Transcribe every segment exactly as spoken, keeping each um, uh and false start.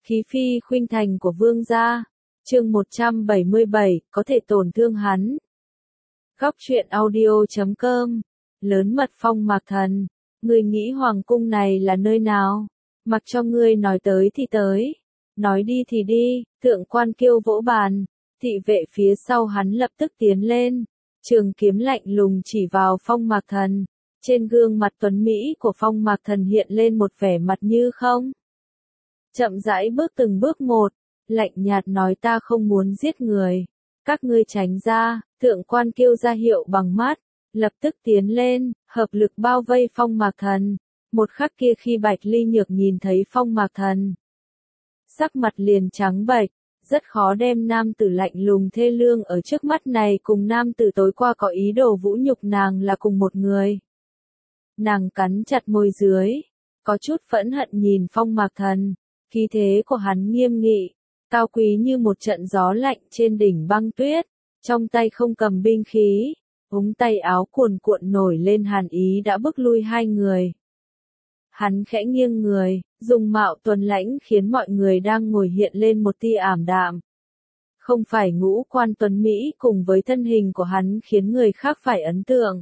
Khí phi khuynh thành của vương gia. Chương một trăm bảy mươi bảy, có thể tổn thương hắn. Góc truyện audio chấm com. Lớn mật Phong Mạc Thần, ngươi nghĩ hoàng cung này là nơi nào? Mặc cho ngươi nói tới thì tới, nói đi thì đi. Thượng quan Kiêu vỗ bàn, thị vệ phía sau hắn lập tức tiến lên, trường kiếm lạnh lùng chỉ vào Phong Mạc Thần. Trên gương mặt tuấn mỹ của Phong Mạc Thần hiện lên một vẻ mặt như không. Chậm rãi bước từng bước một, lạnh nhạt nói ta không muốn giết người. Các ngươi tránh ra. Thượng quan Kiêu ra hiệu bằng mắt, lập tức tiến lên, hợp lực bao vây Phong Mạc Thần. Một khắc kia khi Bạch Ly Nhược nhìn thấy Phong Mạc Thần, sắc mặt liền trắng bệch, rất khó đem nam tử lạnh lùng thê lương ở trước mắt này cùng nam tử tối qua có ý đồ vũ nhục nàng là cùng một người. Nàng cắn chặt môi dưới, có chút phẫn hận nhìn Phong Mạc Thần, khí thế của hắn nghiêm nghị, cao quý như một trận gió lạnh trên đỉnh băng tuyết, trong tay không cầm binh khí, ống tay áo cuồn cuộn nổi lên hàn ý đã bức lui hai người. Hắn khẽ nghiêng người, dùng mạo tuấn lãnh khiến mọi người đang ngồi hiện lên một tia ảm đạm. Không phải ngũ quan tuấn Mỹ cùng với thân hình của hắn khiến người khác phải ấn tượng,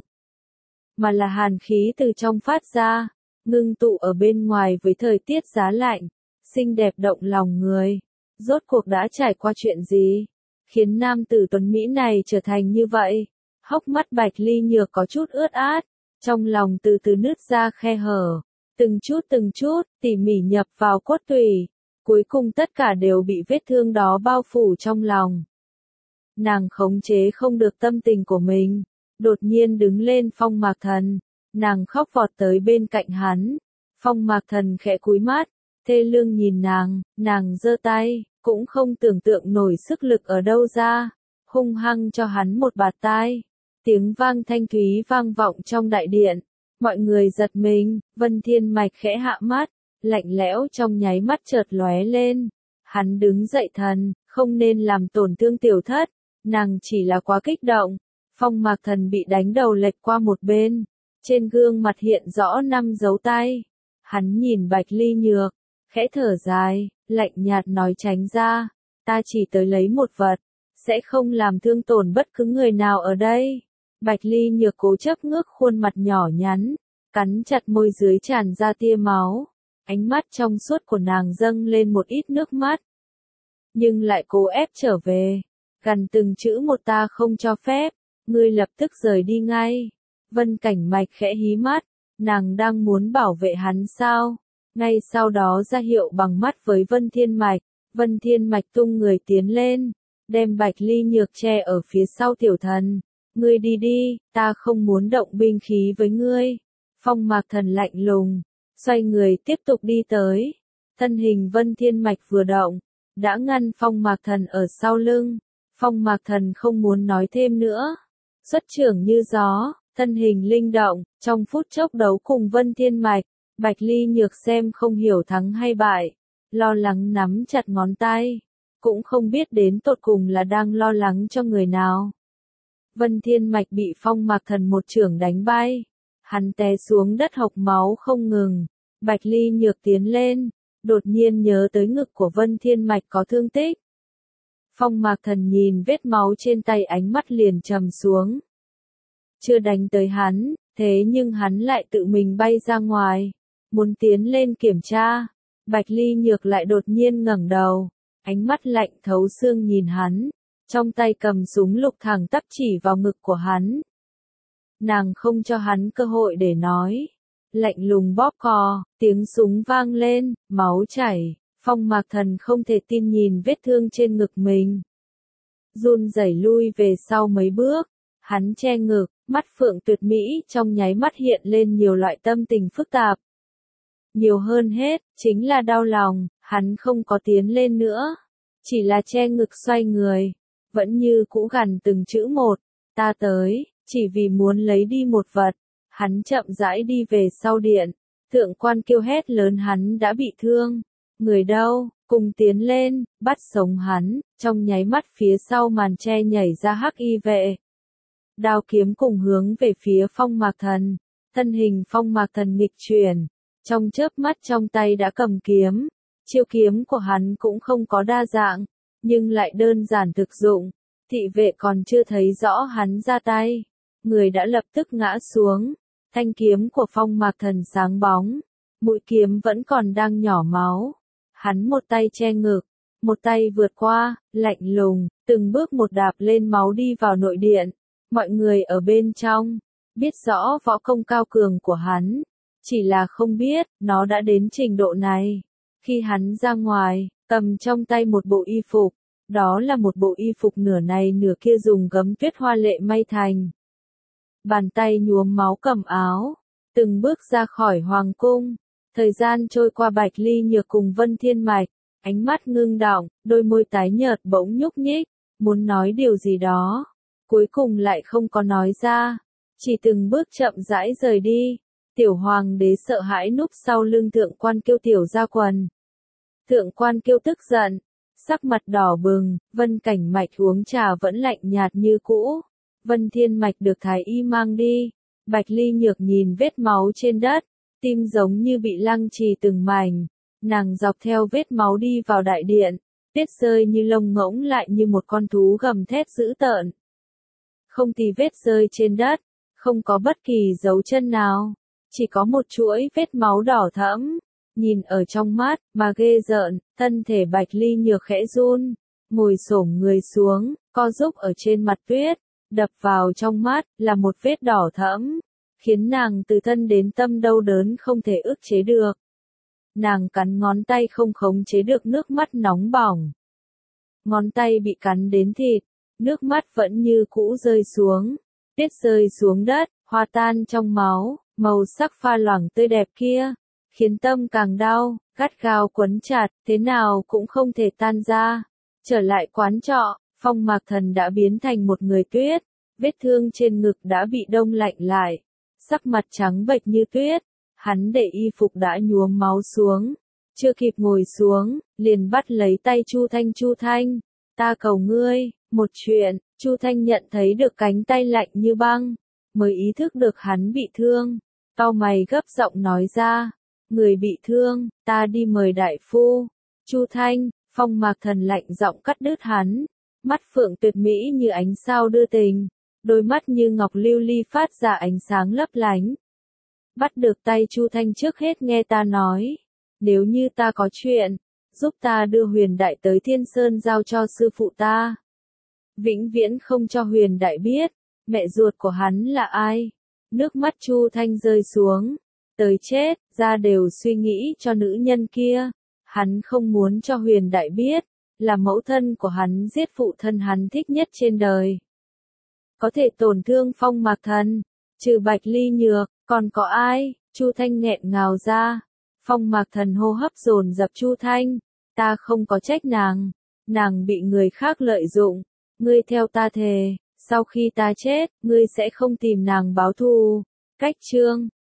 mà là hàn khí từ trong phát ra, ngưng tụ ở bên ngoài với thời tiết giá lạnh, xinh đẹp động lòng người. Rốt cuộc đã trải qua chuyện gì, khiến nam tử tuấn Mỹ này trở thành như vậy? Hốc mắt Bạch Ly Nhược có chút ướt át, trong lòng từ từ nứt ra khe hở, từng chút từng chút, tỉ mỉ nhập vào cốt tủy, cuối cùng tất cả đều bị vết thương đó bao phủ trong lòng. Nàng khống chế không được tâm tình của mình, đột nhiên đứng lên Phong Mạc Thần, nàng khóc vọt tới bên cạnh hắn. Phong Mạc Thần khẽ cúi mắt, thê lương nhìn nàng, nàng giơ tay, cũng không tưởng tượng nổi sức lực ở đâu ra, hung hăng cho hắn một bạt tai. Tiếng vang thanh thúy vang vọng trong đại điện, mọi người giật mình. Vân Thiên Mạch khẽ hạ mắt, lạnh lẽo trong nháy mắt chợt lóe lên. Hắn đứng dậy thần, không nên làm tổn thương tiểu thất, nàng chỉ là quá kích động. Phong Mạc Thần bị đánh đầu lệch qua một bên, trên gương mặt hiện rõ năm dấu tay. Hắn nhìn Bạch Ly Nhược, khẽ thở dài, lạnh nhạt nói tránh ra, ta chỉ tới lấy một vật, sẽ không làm thương tổn bất cứ người nào ở đây. Bạch Ly Nhược cố chấp ngước khuôn mặt nhỏ nhắn, cắn chặt môi dưới tràn ra tia máu, ánh mắt trong suốt của nàng dâng lên một ít nước mắt, nhưng lại cố ép trở về, gần từng chữ một ta không cho phép, ngươi lập tức rời đi ngay. Vân Cảnh Mạch khẽ hí mắt, nàng đang muốn bảo vệ hắn sao? Ngay sau đó ra hiệu bằng mắt với Vân Thiên Mạch, Vân Thiên Mạch tung người tiến lên, đem Bạch Ly Nhược che ở phía sau tiểu thần. Ngươi đi đi, ta không muốn động binh khí với ngươi. Phong Mạc Thần lạnh lùng, xoay người tiếp tục đi tới. Thân hình Vân Thiên Mạch vừa động, đã ngăn Phong Mạc Thần ở sau lưng. Phong Mạc Thần không muốn nói thêm nữa, xuất trưởng như gió, thân hình linh động, trong phút chốc đấu cùng Vân Thiên Mạch. Bạch Ly Nhược xem không hiểu thắng hay bại, lo lắng nắm chặt ngón tay, cũng không biết đến tột cùng là đang lo lắng cho người nào. Vân Thiên Mạch bị Phong Mạc Thần một chưởng đánh bay, hắn té xuống đất hộc máu không ngừng. Bạch Ly Nhược tiến lên, đột nhiên nhớ tới ngực của Vân Thiên Mạch có thương tích. Phong Mạc Thần nhìn vết máu trên tay ánh mắt liền trầm xuống. Chưa đánh tới hắn, thế nhưng hắn lại tự mình bay ra ngoài, muốn tiến lên kiểm tra. Bạch Ly Nhược lại đột nhiên ngẩng đầu, ánh mắt lạnh thấu xương nhìn hắn, trong tay cầm súng lục thẳng tắp chỉ vào ngực của hắn. Nàng không cho hắn cơ hội để nói, lạnh lùng bóp cò, tiếng súng vang lên, máu chảy. Phong Mạc Thần không thể tin nhìn vết thương trên ngực mình, run rẩy lui về sau mấy bước, hắn che ngực, mắt phượng tuyệt mỹ trong nháy mắt hiện lên nhiều loại tâm tình phức tạp. Nhiều hơn hết, chính là đau lòng. Hắn không có tiến lên nữa, chỉ là che ngực xoay người, vẫn như cũ gằn từng chữ một, ta tới, chỉ vì muốn lấy đi một vật. Hắn chậm rãi đi về sau điện, Thượng quan Kiêu hét lớn hắn đã bị thương, người đâu, cùng tiến lên, bắt sống hắn. Trong nháy mắt phía sau màn che nhảy ra hắc y vệ, đao kiếm cùng hướng về phía Phong Mạc Thần. Thân hình Phong Mạc Thần nghịch chuyển, trong chớp mắt trong tay đã cầm kiếm, Chiêu kiếm của hắn cũng không có đa dạng, nhưng lại đơn giản thực dụng. Thị vệ còn chưa thấy rõ hắn ra tay, người đã lập tức ngã xuống. Thanh kiếm của Phong Mạc Thần sáng bóng, mũi kiếm vẫn còn đang nhỏ máu. Hắn một tay che ngực, một tay vượt qua, lạnh lùng, từng bước một đạp lên máu đi vào nội điện. Mọi người ở bên trong biết rõ võ công cao cường của hắn, chỉ là không biết nó đã đến trình độ này. Khi hắn ra ngoài, cầm trong tay một bộ y phục, đó là một bộ y phục nửa này nửa kia dùng gấm tuyết hoa lệ may thành. Bàn tay nhuốm máu cầm áo, từng bước ra khỏi hoàng cung. Thời gian trôi qua, Bạch Ly Nhược cùng Vân Thiên Mạch, ánh mắt ngưng đọng, đôi môi tái nhợt bỗng nhúc nhích, muốn nói điều gì đó, cuối cùng lại không có nói ra, chỉ từng bước chậm rãi rời đi. Tiểu hoàng đế sợ hãi núp sau lưng Thượng Quan Kiêu tiểu ra quần. Thượng Quan Kiêu tức giận, sắc mặt đỏ bừng. Vân Cảnh Mạch uống trà vẫn lạnh nhạt như cũ. Vân Thiên Mạch được thái y mang đi. Bạch Ly Nhược nhìn vết máu trên đất, tim giống như bị lăng trì từng mảnh. Nàng dọc theo vết máu đi vào đại điện, tuyết rơi như lông ngỗng lại như một con thú gầm thét dữ tợn. Không tì vết rơi trên đất, không có bất kỳ dấu chân nào, chỉ có một chuỗi vết máu đỏ thẫm, nhìn ở trong mắt mà ghê rợn. Thân thể Bạch Ly Nhược khẽ run, ngồi xổm người xuống, co giúp ở trên mặt tuyết, đập vào trong mắt là một vết đỏ thẫm, khiến nàng từ thân đến tâm đau đớn không thể ức chế được. Nàng cắn ngón tay không khống chế được nước mắt nóng bỏng. Ngón tay bị cắn đến thịt, nước mắt vẫn như cũ rơi xuống, tuyết rơi xuống đất, hòa tan trong máu, màu sắc pha loãng tươi đẹp kia, khiến tâm càng đau, gắt gao quấn chặt, thế nào cũng không thể tan ra. Trở lại quán trọ, Phong Mạc Thần đã biến thành một người tuyết, vết thương trên ngực đã bị đông lạnh lại, sắc mặt trắng bệch như tuyết. Hắn để y phục đã nhuốm máu xuống, chưa kịp ngồi xuống, liền bắt lấy tay Chu Thanh. Chu Thanh, ta cầu ngươi, một chuyện. Chu Thanh nhận thấy được cánh tay lạnh như băng, mới ý thức được hắn bị thương, cau mày gấp giọng nói ra, người bị thương, ta đi mời đại phu. Chu Thanh, Phong Mạc Thần lạnh giọng cắt đứt hắn, mắt phượng tuyệt mỹ như ánh sao đưa tình, đôi mắt như ngọc lưu ly phát ra ánh sáng lấp lánh. Bắt được tay Chu Thanh, trước hết nghe ta nói, nếu như ta có chuyện, giúp ta đưa Huyền Đại tới Thiên Sơn giao cho sư phụ ta. Vĩnh viễn không cho Huyền Đại biết, mẹ ruột của hắn là ai. Nước mắt Chu Thanh rơi xuống, tới chết, ra đều suy nghĩ cho nữ nhân kia. Hắn không muốn cho Huyền Đại biết, là mẫu thân của hắn giết phụ thân hắn thích nhất trên đời. Có thể tổn thương Phong Mạc Thần, trừ Bạch Ly Nhược, còn có ai? Chu Thanh nghẹn ngào ra. Phong Mạc Thần hô hấp dồn dập. Chu Thanh, ta không có trách nàng, nàng bị người khác lợi dụng, ngươi theo ta thề, sau khi ta chết, ngươi sẽ không tìm nàng báo thù. Cách chương